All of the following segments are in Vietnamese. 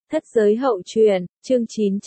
Thất giới hậu truyện, chương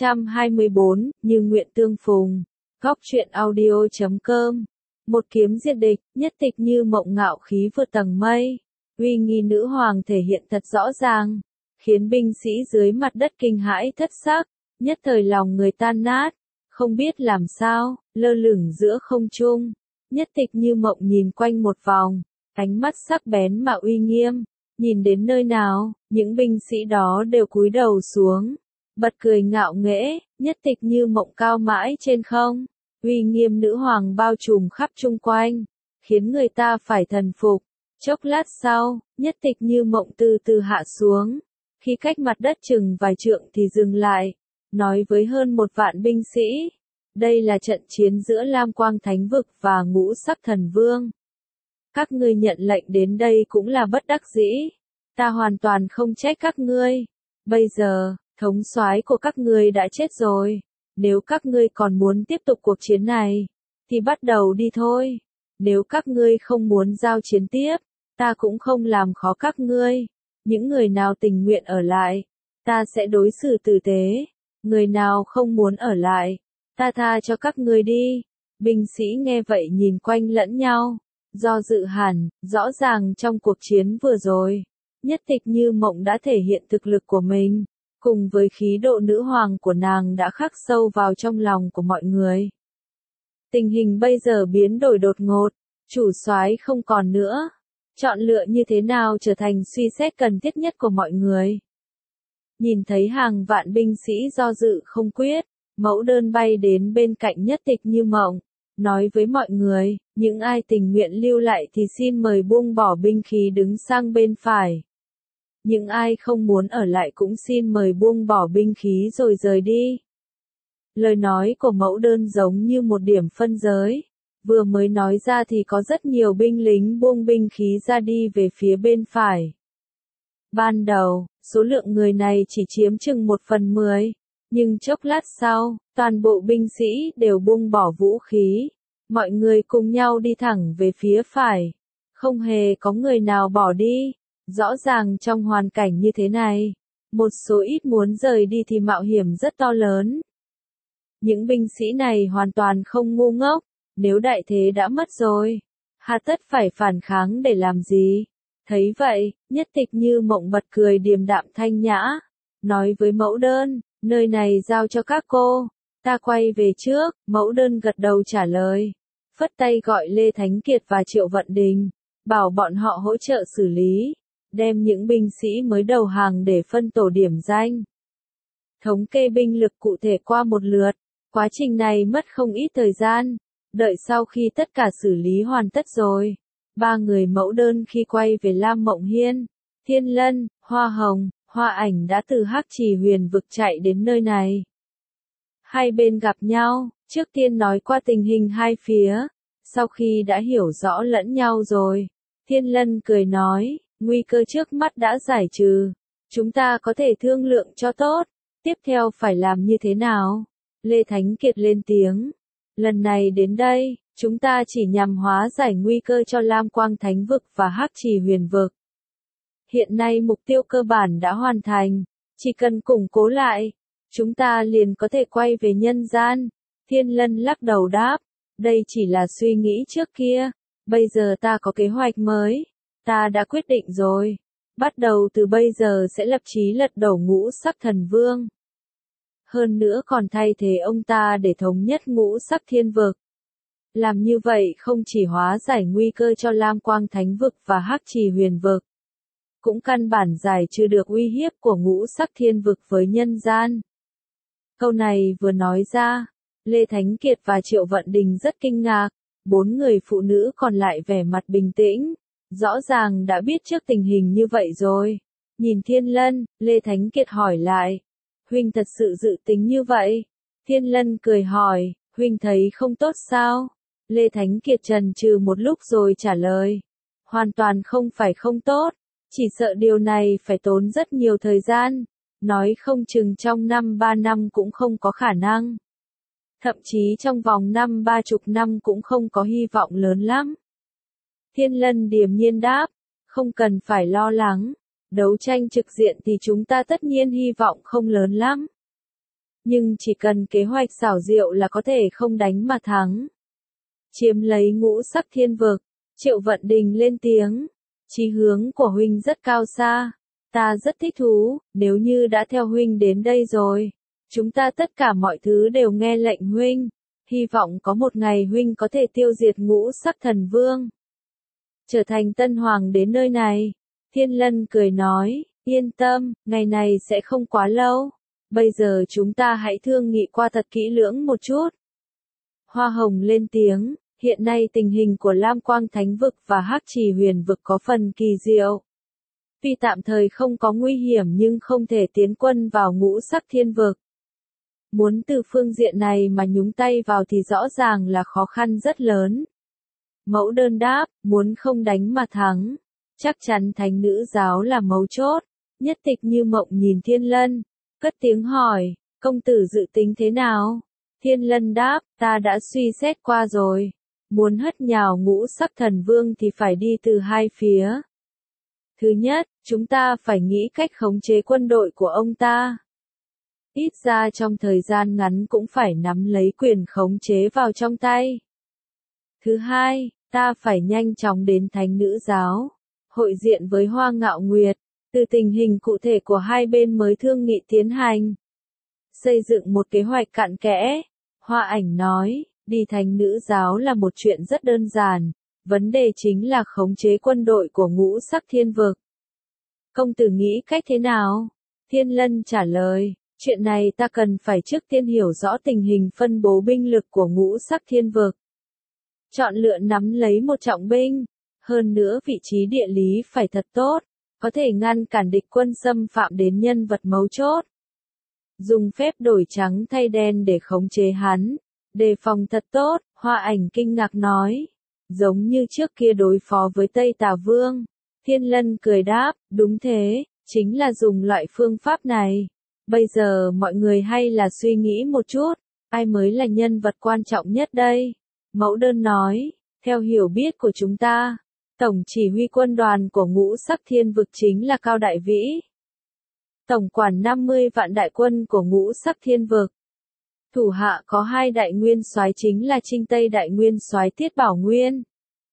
924, Như nguyện tương phùng. Góc truyện audio.com. Một kiếm diệt địch, nhất tịch như mộng ngạo khí vượt tầng mây. Uy nghi nữ hoàng thể hiện thật rõ ràng, khiến binh sĩ dưới mặt đất kinh hãi thất sắc, nhất thời lòng người tan nát, không biết làm sao, lơ lửng giữa không trung. Nhất tịch như mộng nhìn quanh một vòng, ánh mắt sắc bén mà uy nghiêm. Nhìn đến nơi nào, những binh sĩ đó đều cúi đầu xuống, bật cười ngạo nghễ, nhất tịch như mộng cao mãi trên không, uy nghiêm nữ hoàng bao trùm khắp chung quanh, khiến người ta phải thần phục. Chốc lát sau, nhất tịch như mộng từ từ hạ xuống, khi cách mặt đất chừng vài trượng thì dừng lại, nói với hơn 1.000 binh sĩ, đây là trận chiến giữa Lam Quang Thánh Vực và Ngũ Sắc Thần Vương. Các ngươi nhận lệnh đến đây cũng là bất đắc dĩ, ta hoàn toàn không trách các ngươi. Bây giờ, thống soái của các ngươi đã chết rồi, nếu các ngươi còn muốn tiếp tục cuộc chiến này, thì bắt đầu đi thôi. Nếu các ngươi không muốn giao chiến tiếp, ta cũng không làm khó các ngươi. Những người nào tình nguyện ở lại, ta sẽ đối xử tử tế. Người nào không muốn ở lại, ta tha cho các ngươi đi. Binh sĩ nghe vậy nhìn quanh lẫn nhau, do dự hẳn, rõ ràng trong cuộc chiến vừa rồi, nhất tịch như mộng đã thể hiện thực lực của mình, cùng với khí độ nữ hoàng của nàng đã khắc sâu vào trong lòng của mọi người. Tình hình bây giờ biến đổi đột ngột, chủ soái không còn nữa, chọn lựa như thế nào trở thành suy xét cần thiết nhất của mọi người. Nhìn thấy hàng vạn binh sĩ do dự không quyết, mẫu đơn bay đến bên cạnh nhất tịch như mộng, nói với mọi người, những ai tình nguyện lưu lại thì xin mời buông bỏ binh khí đứng sang bên phải. Những ai không muốn ở lại cũng xin mời buông bỏ binh khí rồi rời đi. Lời nói của mẫu đơn giống như một điểm phân giới. Vừa mới nói ra thì có rất nhiều binh lính buông binh khí ra đi về phía bên phải. Ban đầu, số lượng người này chỉ chiếm chừng 1/10. Nhưng chốc lát sau, toàn bộ binh sĩ đều buông bỏ vũ khí. Mọi người cùng nhau đi thẳng về phía phải. Không hề có người nào bỏ đi. Rõ ràng trong hoàn cảnh như thế này, một số ít muốn rời đi thì mạo hiểm rất to lớn. Những binh sĩ này hoàn toàn không ngu ngốc, nếu đại thế đã mất rồi, hà tất phải phản kháng để làm gì? Thấy vậy, nhất tịch như mộng bật cười điềm đạm thanh nhã, nói với mẫu đơn, nơi này giao cho các cô, ta quay về trước. Mẫu đơn gật đầu trả lời, phất tay gọi Lê Thánh Kiệt và Triệu Vận Đình, bảo bọn họ hỗ trợ xử lý, đem những binh sĩ mới đầu hàng để phân tổ điểm danh. Thống kê binh lực cụ thể qua một lượt, quá trình này mất không ít thời gian, đợi sau khi tất cả xử lý hoàn tất rồi. 3 người mẫu đơn khi quay về Lam Mộng Hiên, Thiên Lân, Hoa Hồng, Hoa Ảnh đã từ Hắc Trì Huyền Vực chạy đến nơi này. Hai bên gặp nhau, trước tiên nói qua tình hình hai phía, sau khi đã hiểu rõ lẫn nhau rồi, Thiên Lân cười nói, nguy cơ trước mắt đã giải trừ, chúng ta có thể thương lượng cho tốt, tiếp theo phải làm như thế nào? Lê Thánh Kiệt lên tiếng, lần này đến đây, chúng ta chỉ nhằm hóa giải nguy cơ cho Lam Quang Thánh Vực và Hắc Trì Huyền Vực. Hiện nay mục tiêu cơ bản đã hoàn thành, chỉ cần củng cố lại, chúng ta liền có thể quay về nhân gian. Thiên Lân lắc đầu đáp, đây chỉ là suy nghĩ trước kia, bây giờ ta có kế hoạch mới, ta đã quyết định rồi, bắt đầu từ bây giờ sẽ lập chí lật đổ Ngũ Sắc Thần Vương. Hơn nữa còn thay thế ông ta để thống nhất Ngũ Sắc Thiên Vực. Làm như vậy không chỉ hóa giải nguy cơ cho Lam Quang Thánh Vực và Hắc Trì Huyền Vực, cũng căn bản giải trừ được uy hiếp của Ngũ Sắc Thiên Vực với nhân gian. Câu này vừa nói ra, Lê Thánh Kiệt và Triệu Vận Đình rất kinh ngạc, 4 người phụ nữ còn lại vẻ mặt bình tĩnh, rõ ràng đã biết trước tình hình như vậy rồi. Nhìn Thiên Lân, Lê Thánh Kiệt hỏi lại, huynh thật sự dự tính như vậy? Thiên Lân cười hỏi, huynh thấy không tốt sao? Lê Thánh Kiệt chần chừ một lúc rồi trả lời, hoàn toàn không phải không tốt, chỉ sợ điều này phải tốn rất nhiều thời gian, nói không chừng trong 3 năm cũng không có khả năng. Thậm chí trong vòng 30 năm cũng không có hy vọng lớn lắm. Thiên Lân điềm nhiên đáp, không cần phải lo lắng, Đấu tranh trực diện thì chúng ta tất nhiên hy vọng không lớn lắm. Nhưng chỉ cần kế hoạch xảo diệu là có thể không đánh mà thắng. Chiếm lấy ngũ sắc thiên vực, Triệu Vận Đình lên tiếng. Chí hướng của huynh rất cao xa. Ta rất thích thú, nếu như đã theo huynh đến đây rồi. Chúng ta tất cả mọi thứ đều nghe lệnh huynh. Hy vọng có một ngày huynh có thể tiêu diệt ngũ sắc thần vương. Trở thành tân hoàng đến nơi này. Thiên Lân cười nói, yên tâm, ngày này sẽ không quá lâu. Bây giờ chúng ta hãy thương nghị qua thật kỹ lưỡng một chút. Hoa Hồng lên tiếng, hiện nay tình hình của Lam Quang Thánh Vực và Hắc Trì Huyền Vực có phần kỳ diệu. Tuy tạm thời không có nguy hiểm nhưng không thể tiến quân vào ngũ sắc thiên vực. Muốn từ phương diện này mà nhúng tay vào thì rõ ràng là khó khăn rất lớn. Mẫu Đơn đáp, muốn không đánh mà thắng. Chắc chắn thánh nữ giáo là mấu chốt. Nhất Tịch Như Mộng nhìn Thiên Lân, cất tiếng hỏi, công tử dự tính thế nào? Thiên Lân đáp, ta đã suy xét qua rồi. Muốn hất nhào ngũ sắc thần vương thì phải đi từ hai phía. Thứ nhất, chúng ta phải nghĩ cách khống chế quân đội của ông ta. Ít ra trong thời gian ngắn cũng phải nắm lấy quyền khống chế vào trong tay. Thứ hai, ta phải nhanh chóng đến thánh nữ giáo, hội diện với Hoa Ngạo Nguyệt, từ tình hình cụ thể của hai bên mới thương nghị tiến hành. Xây dựng một kế hoạch cặn kẽ, Hoa Ảnh nói, đi thánh nữ giáo là một chuyện rất đơn giản, vấn đề chính là khống chế quân đội của ngũ sắc thiên vực. Công tử nghĩ cách thế nào? Thiên Lân trả lời, chuyện này ta cần phải trước tiên hiểu rõ tình hình phân bố binh lực của ngũ sắc thiên vực. Chọn lựa nắm lấy một trọng binh, hơn nữa vị trí địa lý phải thật tốt, có thể ngăn cản địch quân xâm phạm đến nhân vật mấu chốt. Dùng phép đổi trắng thay đen để khống chế hắn, đề phòng thật tốt, Hoa Ảnh kinh ngạc nói. Giống như trước kia đối phó với Tây Tà Vương. Thiên Lân cười đáp, đúng thế, chính là dùng loại phương pháp này. Bây giờ mọi người hay là suy nghĩ một chút, ai mới là nhân vật quan trọng nhất đây? Mẫu Đơn nói, theo hiểu biết của chúng ta, tổng chỉ huy quân đoàn của ngũ sắc thiên vực chính là Cao Đại Vĩ. Tổng quản 50 vạn đại quân của ngũ sắc thiên vực. Thủ hạ có hai đại nguyên soái chính là Trinh Tây đại nguyên soái Tiết Bảo Nguyên,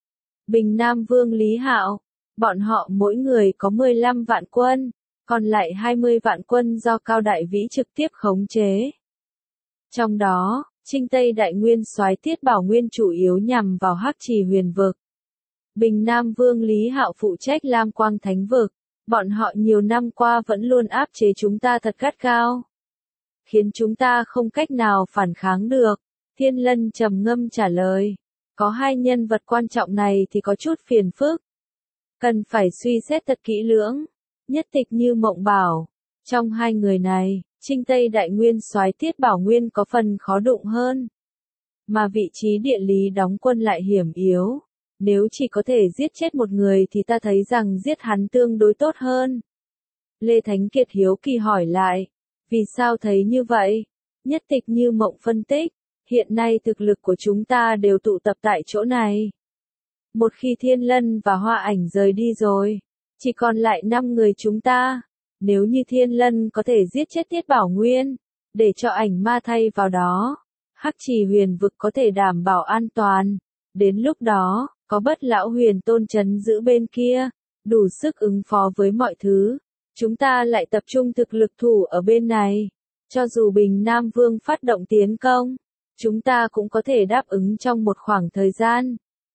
Bình Nam Vương Lý Hạo. Bọn họ mỗi người có 15 vạn quân, còn lại 20 vạn quân do Cao Đại Vĩ trực tiếp khống chế. Trong đó, Trinh Tây đại nguyên soái Tiết Bảo Nguyên chủ yếu nhằm vào Hắc Trì Huyền Vực. Bình Nam Vương Lý Hạo phụ trách Lam Quang Thánh Vực. Bọn họ nhiều năm qua vẫn luôn áp chế chúng ta thật gắt gao, khiến chúng ta không cách nào phản kháng được. Thiên Lân trầm ngâm trả lời, có hai nhân vật quan trọng này thì có chút phiền phức. Cần phải suy xét thật kỹ lưỡng. Nhất Tịch Như Mộng bảo, trong hai người này, Trinh Tây đại nguyên soái Tiết Bảo Nguyên có phần khó đụng hơn. Mà vị trí địa lý đóng quân lại hiểm yếu. Nếu chỉ có thể giết chết một người thì ta thấy rằng giết hắn tương đối tốt hơn. Lê Thánh Kiệt hiếu kỳ hỏi lại, vì sao thấy như vậy? Nhất Tịch Như Mộng phân tích, hiện nay thực lực của chúng ta đều tụ tập tại chỗ này. Một khi Thiên Lân và Hoa Ảnh rời đi rồi, chỉ còn lại 5 người chúng ta. Nếu như Thiên Lân có thể giết chết Tiết Bảo Nguyên, để cho Ảnh Ma thay vào đó, Hắc Trì Huyền Vực có thể đảm bảo an toàn. Đến lúc đó, có Bất Lão Huyền Tôn trấn giữ bên kia, đủ sức ứng phó với mọi thứ. Chúng ta lại tập trung thực lực thủ ở bên này. Cho dù Bình Nam Vương phát động tiến công, chúng ta cũng có thể đáp ứng trong một khoảng thời gian.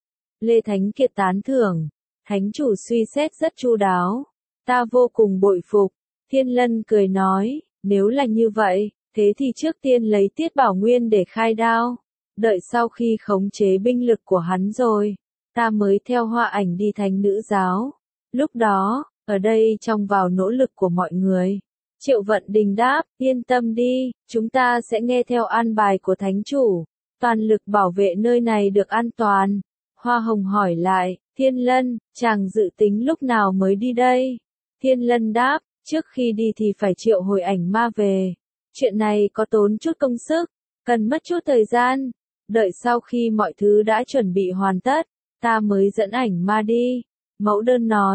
Lê Thánh Kiệt tán thưởng, Thánh chủ suy xét rất chu đáo. Ta vô cùng bội phục. Thiên Lân cười nói, nếu là như vậy, thế thì trước tiên lấy Tiết Bảo Nguyên để khai đao. Đợi sau khi khống chế binh lực của hắn rồi, ta mới theo Hoa Ảnh đi thánh nữ giáo. Lúc đó, ở đây trong vào nỗ lực của mọi người. Triệu Vận Đình đáp, yên tâm đi, chúng ta sẽ nghe theo an bài của thánh chủ. Toàn lực bảo vệ nơi này được an toàn. Hoa Hồng hỏi lại, Thiên Lân, chàng dự tính lúc nào mới đi đây? Thiên Lân đáp, trước khi đi thì phải triệu hồi Ảnh Ma về. Chuyện này có tốn chút công sức, cần mất chút thời gian. Đợi sau khi mọi thứ đã chuẩn bị hoàn tất, ta mới dẫn Ảnh Ma đi. Mẫu Đơn nói,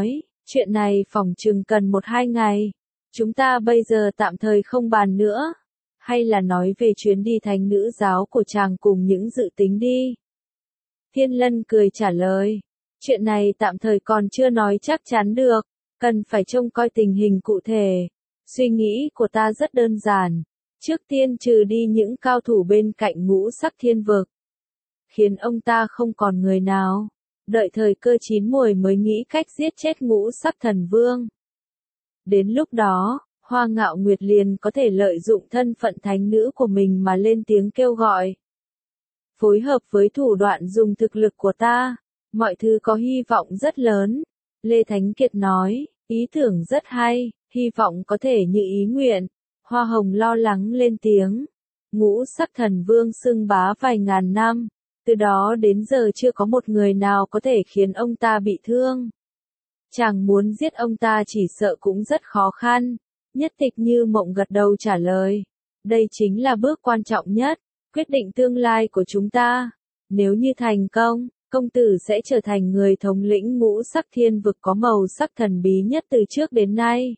Chuyện này phỏng chừng cần 1-2 ngày. Chúng ta bây giờ tạm thời không bàn nữa. Hay là nói về chuyến đi thánh nữ giáo của chàng cùng những dự tính đi. Thiên Lân cười trả lời. Chuyện này tạm thời còn chưa nói chắc chắn được. Cần phải trông coi tình hình cụ thể. Suy nghĩ của ta rất đơn giản. Trước tiên trừ đi những cao thủ bên cạnh ngũ sắc thiên vực. Khiến ông ta không còn người nào. Đợi thời cơ chín muồi mới nghĩ cách giết chết ngũ sắc thần vương. Đến lúc đó, Hoa Ngạo Nguyệt liền có thể lợi dụng thân phận thánh nữ của mình mà lên tiếng kêu gọi. Phối hợp với thủ đoạn dùng thực lực của ta, mọi thứ có hy vọng rất lớn. Lê Thánh Kiệt nói, ý tưởng rất hay, hy vọng có thể như ý nguyện. Hoa Hồng lo lắng lên tiếng. Ngũ sắc thần vương xưng bá vài ngàn năm, từ đó đến giờ chưa có một người nào có thể khiến ông ta bị thương. Chàng muốn giết ông ta chỉ sợ cũng rất khó khăn. Nhất Tịch Như Mộng gật đầu trả lời. Đây chính là bước quan trọng nhất, quyết định tương lai của chúng ta. Nếu như thành công, công tử sẽ trở thành người thống lĩnh ngũ sắc thiên vực có màu sắc thần bí nhất từ trước đến nay.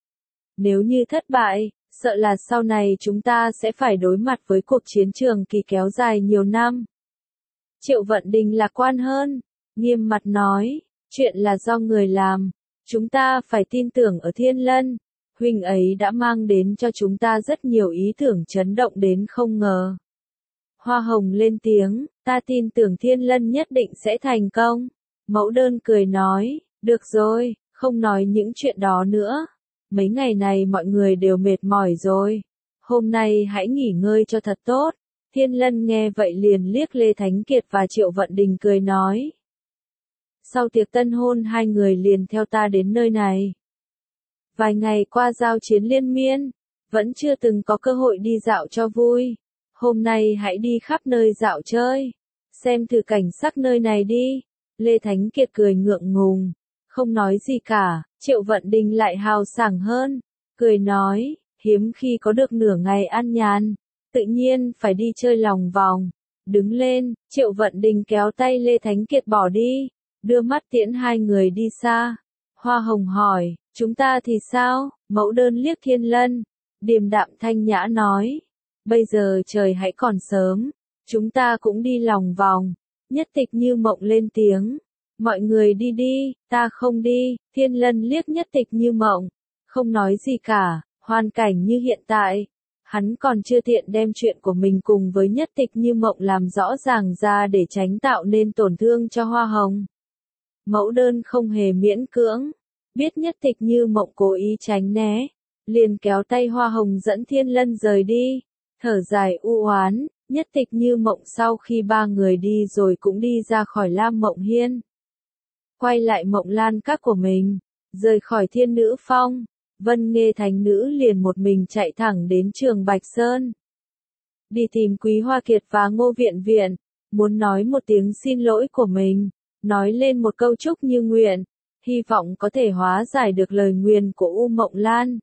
Nếu như thất bại, sợ là sau này chúng ta sẽ phải đối mặt với cuộc chiến trường kỳ kéo dài nhiều năm. Triệu Vận Đình lạc quan hơn, nghiêm mặt nói, chuyện là do người làm, chúng ta phải tin tưởng ở Thiên Lân, huynh ấy đã mang đến cho chúng ta rất nhiều ý tưởng chấn động đến không ngờ. Hoa Hồng lên tiếng, ta tin tưởng Thiên Lân nhất định sẽ thành công. Mẫu Đơn cười nói, được rồi, không nói những chuyện đó nữa. Mấy ngày này mọi người đều mệt mỏi rồi. Hôm nay hãy nghỉ ngơi cho thật tốt. Thiên Lân nghe vậy liền liếc Lê Thánh Kiệt và Triệu Vận Đình cười nói. Sau tiệc tân hôn hai người liền theo ta đến nơi này. Vài ngày qua giao chiến liên miên, vẫn chưa từng có cơ hội đi dạo cho vui. Hôm nay hãy đi khắp nơi dạo chơi, xem thử cảnh sắc nơi này đi. Lê Thánh Kiệt cười ngượng ngùng, không nói gì cả. Triệu Vận Đình lại hào sảng hơn, cười nói, hiếm khi có được nửa ngày an nhàn, tự nhiên phải đi chơi lòng vòng. Đứng lên, Triệu Vận Đình kéo tay Lê Thánh Kiệt bỏ đi, đưa mắt tiễn hai người đi xa. Hoa Hồng hỏi, chúng ta thì sao? Mẫu Đơn liếc Thiên Lân, điềm đạm thanh nhã nói, bây giờ trời hãy còn sớm, chúng ta cũng đi lòng vòng. Nhất Tịch Như Mộng lên tiếng, mọi người đi đi, ta không đi. Thiên Lân liếc Nhất Tịch Như Mộng, không nói gì cả. Hoàn cảnh như hiện tại, hắn còn chưa tiện đem chuyện của mình cùng với Nhất Tịch Như Mộng làm rõ ràng ra để tránh tạo nên tổn thương cho Hoa Hồng. Mẫu Đơn không hề miễn cưỡng, biết Nhất Tịch Như Mộng cố ý tránh né, liền kéo tay Hoa Hồng dẫn Thiên Lân rời đi. Thở dài u oán, Nhất Tịch Như Mộng sau khi ba người đi rồi cũng đi ra khỏi Lam Mộng Hiên. Quay lại Mộng Lan Các của mình, rời khỏi Thiên Nữ Phong, Vân Nghê Thánh Nữ liền một mình chạy thẳng đến Trường Bạch Sơn. Đi tìm Quý Hoa Kiệt và Ngô Viện Viện, muốn nói một tiếng xin lỗi của mình, nói lên một câu chúc như nguyện, hy vọng có thể hóa giải được lời nguyền của U Mộng Lan.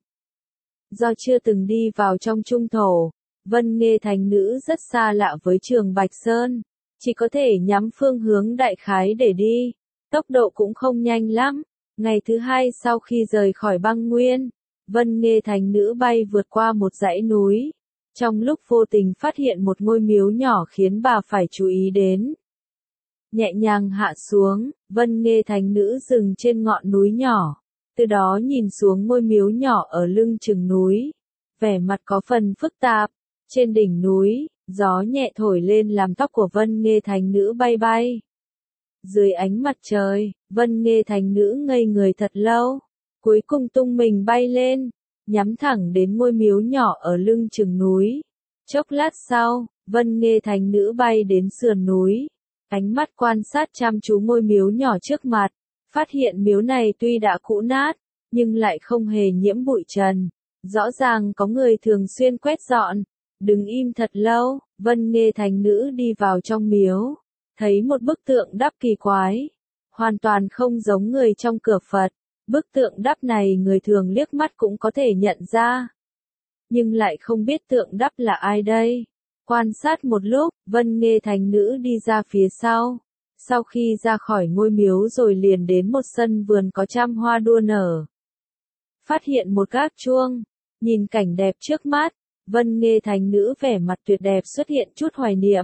Do chưa từng đi vào trong trung thổ, Vân Nghê Thánh Nữ rất xa lạ với Trường Bạch Sơn, chỉ có thể nhắm phương hướng đại khái để đi, tốc độ cũng không nhanh lắm. Ngày thứ hai sau khi rời khỏi băng nguyên, Vân Nghê Thánh Nữ bay vượt qua một dãy núi, trong lúc vô tình phát hiện một ngôi miếu nhỏ khiến bà phải chú ý đến. Nhẹ nhàng hạ xuống, Vân Nghê Thánh Nữ dừng trên ngọn núi nhỏ, từ đó nhìn xuống ngôi miếu nhỏ ở lưng chừng núi, vẻ mặt có phần phức tạp. Trên đỉnh núi, gió nhẹ thổi lên làm tóc của Vân Nghê Thánh Nữ bay bay. Dưới ánh mặt trời, Vân Nghê Thánh Nữ ngây người thật lâu, cuối cùng tung mình bay lên, nhắm thẳng đến ngôi miếu nhỏ ở lưng chừng núi. Chốc lát sau, Vân Nghê Thánh Nữ bay đến sườn núi, ánh mắt quan sát chăm chú ngôi miếu nhỏ trước mặt, phát hiện miếu này tuy đã cũ nát, nhưng lại không hề nhiễm bụi trần, rõ ràng có người thường xuyên quét dọn. Đứng im thật lâu, Vân Nghê Thánh Nữ đi vào trong miếu, thấy một bức tượng đắp kỳ quái, hoàn toàn không giống người trong cửa Phật. Bức tượng đắp này người thường liếc mắt cũng có thể nhận ra, nhưng lại không biết tượng đắp là ai đây. Quan sát một lúc, Vân Nghê Thánh Nữ đi ra phía sau, Sau khi ra khỏi ngôi miếu rồi liền đến một sân vườn có trăm hoa đua nở. Phát hiện một gác chuông, nhìn cảnh đẹp trước mắt, Vân Nghê Thánh Nữ vẻ mặt tuyệt đẹp xuất hiện chút hoài niệm.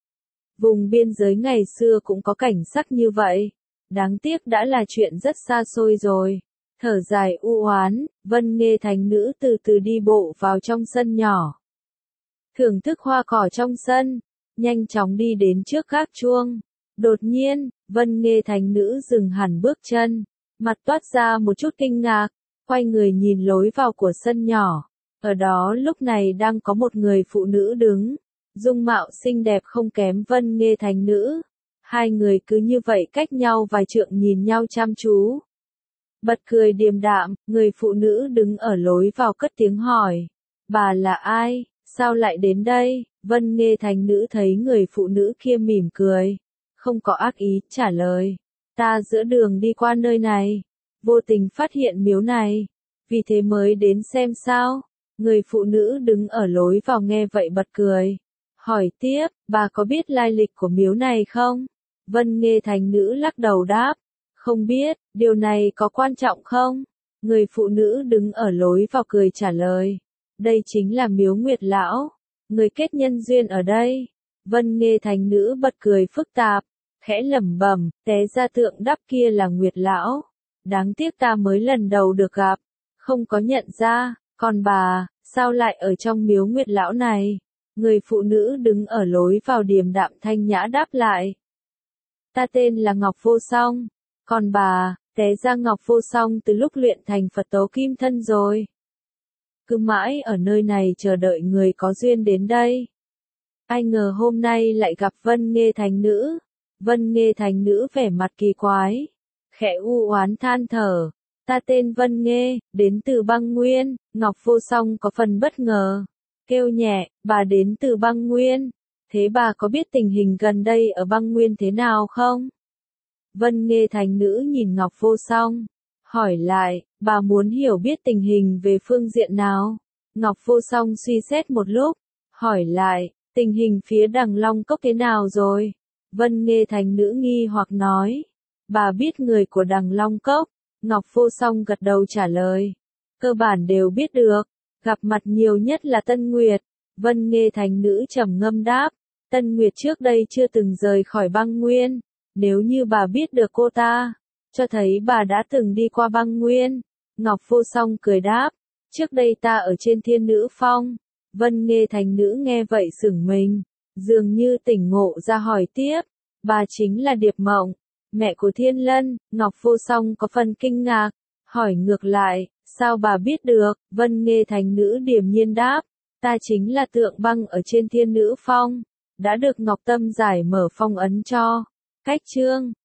Vùng biên giới ngày xưa cũng có cảnh sắc như vậy, đáng tiếc đã là chuyện rất xa xôi rồi. Thở dài u oán, Vân Nghê Thánh Nữ từ từ đi bộ vào trong sân nhỏ. Thưởng thức hoa cỏ trong sân, nhanh chóng đi đến trước gác chuông. Đột nhiên, Vân Nghê Thánh Nữ dừng hẳn bước chân, mặt toát ra một chút kinh ngạc, quay người nhìn lối vào của sân nhỏ. Ở đó lúc này đang có một người phụ nữ đứng, dung mạo xinh đẹp không kém Vân Nghê Thánh Nữ. Hai người cứ như vậy cách nhau vài trượng nhìn nhau chăm chú. Bật cười điềm đạm, người phụ nữ đứng ở lối vào cất tiếng hỏi. Bà là ai, sao lại đến đây? Vân Nghê Thánh Nữ thấy người phụ nữ kia mỉm cười, không có ác ý, trả lời. Ta giữa đường đi qua nơi này, vô tình phát hiện miếu này, vì thế mới đến xem sao. Người phụ nữ đứng ở lối vào nghe vậy bật cười. Hỏi tiếp, bà có biết lai lịch của miếu này không? Vân Nghê Thánh Nữ lắc đầu đáp. Không biết, điều này có quan trọng không? Người phụ nữ đứng ở lối vào cười trả lời. Đây chính là miếu Nguyệt Lão, người kết nhân duyên ở đây. Vân Nghê Thánh Nữ bật cười phức tạp, khẽ lẩm bẩm, té ra tượng đắp kia là Nguyệt Lão. Đáng tiếc ta mới lần đầu được gặp, không có nhận ra, còn bà, sao lại ở trong miếu Nguyệt Lão này? Người phụ nữ đứng ở lối vào điềm đạm thanh nhã đáp lại. Ta tên là Ngọc Vô Song, còn bà, té ra Ngọc Vô Song từ lúc luyện thành Phật tố kim thân rồi. Cứ mãi ở nơi này chờ đợi người có duyên đến đây. Ai ngờ hôm nay lại gặp Vân Nghê Thánh Nữ. Vân Nghê Thánh Nữ vẻ mặt kỳ quái, khẽ u oán than thở. Ta tên Vân Nghê, đến từ Băng Nguyên. Ngọc Vô Song có phần bất ngờ, kêu nhẹ, bà đến từ Băng Nguyên. Thế bà có biết tình hình gần đây ở Băng Nguyên thế nào không? Vân Nghê Thánh Nữ nhìn Ngọc Vô Song, hỏi lại, bà muốn hiểu biết tình hình về phương diện nào? Ngọc Vô Song suy xét một lúc, hỏi lại, tình hình phía Đằng Long Cốc thế nào rồi? Vân Nghê Thánh Nữ nghi hoặc nói, bà biết người của Đằng Long Cốc? Ngọc Vô Song gật đầu trả lời, cơ bản đều biết được, gặp mặt nhiều nhất là Tân Nguyệt. Vân Nghê Thánh Nữ trầm ngâm đáp, Tân Nguyệt trước đây chưa từng rời khỏi Băng Nguyên. Nếu như bà biết được cô ta, cho thấy bà đã từng đi qua Băng Nguyên. Ngọc Vô Song cười đáp, trước đây ta ở trên Thiên Nữ Phong. Vân Nghê Thánh Nữ nghe vậy sửng mình, dường như tỉnh ngộ ra hỏi tiếp, bà chính là Điệp Mộng, mẹ của Thiên Lân. Ngọc Vô Song có phần kinh ngạc, hỏi ngược lại, sao bà biết được? Vân Nghê Thánh Nữ điềm nhiên đáp, ta chính là Tượng Băng ở trên Thiên Nữ Phong, đã được Ngọc Tâm giải mở phong ấn cho. Cách chương